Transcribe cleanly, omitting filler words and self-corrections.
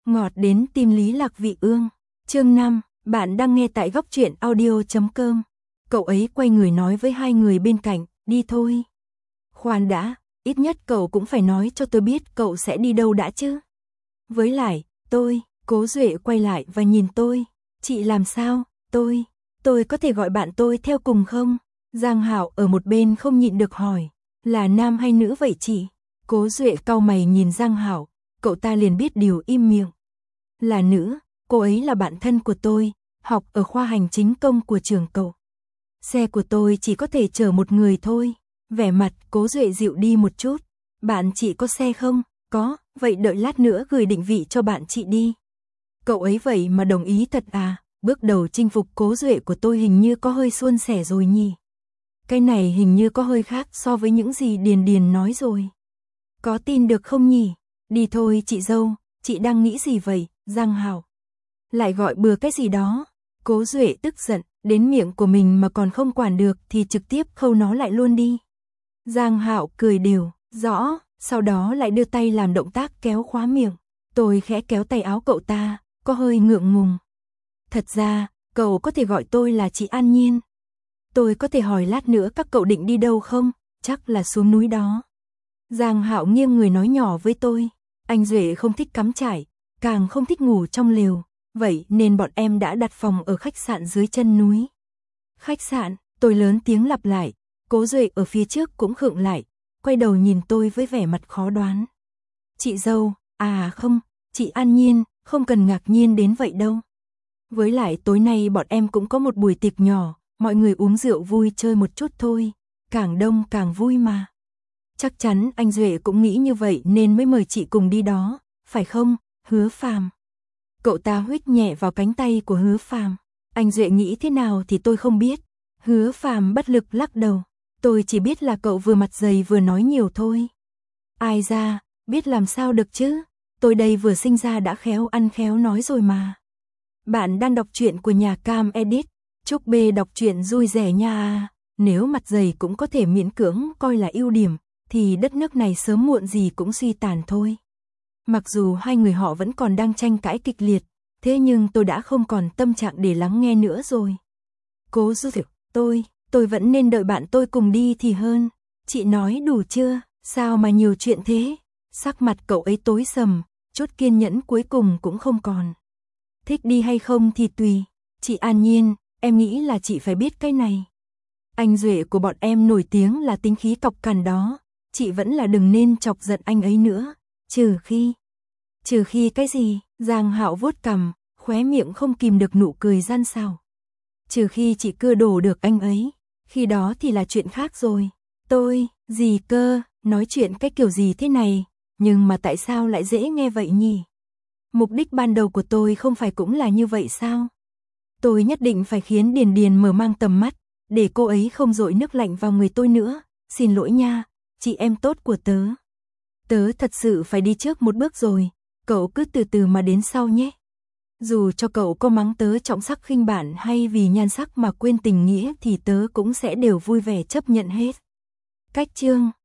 Ngọt đến tim Lý Lạc Vị Ương. Chương 5, bạn đang nghe tại góc truyện audio.com. Cậu ấy quay người nói với hai người bên cạnh, đi thôi. Khoan đã, ít nhất cậu cũng phải nói cho tôi biết cậu sẽ đi đâu đã chứ. Với lại, Cố Duệ quay lại và nhìn tôi. Chị làm sao, tôi có thể gọi bạn tôi theo cùng không? Giang Hạo ở một bên không nhịn được hỏi, là nam hay nữ vậy chị? Cố Duệ cau mày nhìn Giang Hạo, cậu ta liền biết điều im miệng. Là nữ, cô ấy là bạn thân của tôi, học ở khoa hành chính công của trường cậu. Xe của tôi chỉ có thể chở một người thôi. Vẻ mặt Cố Duệ dịu đi một chút. Bạn chị có xe không? Có, vậy đợi lát nữa gửi định vị cho bạn chị đi. Cậu ấy vậy mà đồng ý thật à? Bước đầu chinh phục Cố Duệ của tôi hình như có hơi suôn sẻ rồi nhỉ. Cái này hình như có hơi khác so với những gì Điền Điền nói rồi. Có tin được không nhỉ? Đi thôi chị dâu, chị đang nghĩ gì vậy? Giang Hạo lại gọi bừa cái gì đó. Cố Duệ tức giận, đến miệng của mình mà còn không quản được thì trực tiếp khâu nó lại luôn đi. Giang Hạo cười đều, rõ, sau đó lại đưa tay làm động tác kéo khóa miệng. Tôi khẽ kéo tay áo cậu ta, có hơi ngượng ngùng. Thật ra, cậu có thể gọi tôi là chị An Nhiên. Tôi có thể hỏi lát nữa các cậu định đi đâu không? Chắc là xuống núi đó. Giang Hạo nghiêng người nói nhỏ với tôi. Anh Duệ không thích cắm trại, càng không thích ngủ trong lều. Vậy nên bọn em đã đặt phòng ở khách sạn dưới chân núi. Khách sạn, tôi lớn tiếng lặp lại. Cố Duệ ở phía trước cũng khựng lại, quay đầu nhìn tôi với vẻ mặt khó đoán. Chị dâu, à không, chị An Nhiên, không cần ngạc nhiên đến vậy đâu. Với lại tối nay bọn em cũng có một buổi tiệc nhỏ, mọi người uống rượu vui chơi một chút thôi, càng đông càng vui mà. Chắc chắn anh Duệ cũng nghĩ như vậy nên mới mời chị cùng đi đó, phải không, Hứa Phàm? Cậu ta huých nhẹ vào cánh tay của Hứa Phàm. Anh Duệ nghĩ thế nào thì tôi không biết. Hứa Phàm bất lực lắc đầu. Tôi chỉ biết là cậu vừa mặt dày vừa nói nhiều thôi. Ai ra, biết làm sao được chứ. Tôi đây vừa sinh ra đã khéo ăn khéo nói rồi mà. Bạn đang đọc truyện của nhà Cam Edit. Chúc B đọc truyện vui vẻ nha. Nếu mặt dày cũng có thể miễn cưỡng coi là ưu điểm, thì đất nước này sớm muộn gì cũng suy tàn thôi. Mặc dù hai người họ vẫn còn đang tranh cãi kịch liệt, thế nhưng tôi đã không còn tâm trạng để lắng nghe nữa rồi. Cố Duệ, tôi vẫn nên đợi bạn tôi cùng đi thì hơn. Chị nói đủ chưa? Sao mà nhiều chuyện thế? Sắc mặt cậu ấy tối sầm, chút kiên nhẫn cuối cùng cũng không còn. Thích đi hay không thì tùy. Chị An Nhiên, em nghĩ là chị phải biết cái này. Anh Duệ của bọn em nổi tiếng là tính khí cọc cằn đó. Chị vẫn là đừng nên chọc giận anh ấy nữa. Trừ khi cái gì? Giang Hạo vuốt cằm, khóe miệng không kìm được nụ cười gian xảo. Trừ khi chị cưa đổ được anh ấy, khi đó thì là chuyện khác rồi. Gì cơ, nói chuyện cái kiểu gì thế này, nhưng mà tại sao lại dễ nghe vậy nhỉ? Mục đích ban đầu của tôi không phải cũng là như vậy sao? Tôi nhất định phải khiến Điền Điền mở mang tầm mắt, để cô ấy không dội nước lạnh vào người tôi nữa. Xin lỗi nha, chị em tốt của tớ. Tớ thật sự phải đi trước một bước rồi, cậu cứ từ từ mà đến sau nhé. Dù cho cậu có mắng tớ trọng sắc khinh bản hay vì nhan sắc mà quên tình nghĩa thì tớ cũng sẽ đều vui vẻ chấp nhận hết. Cách chương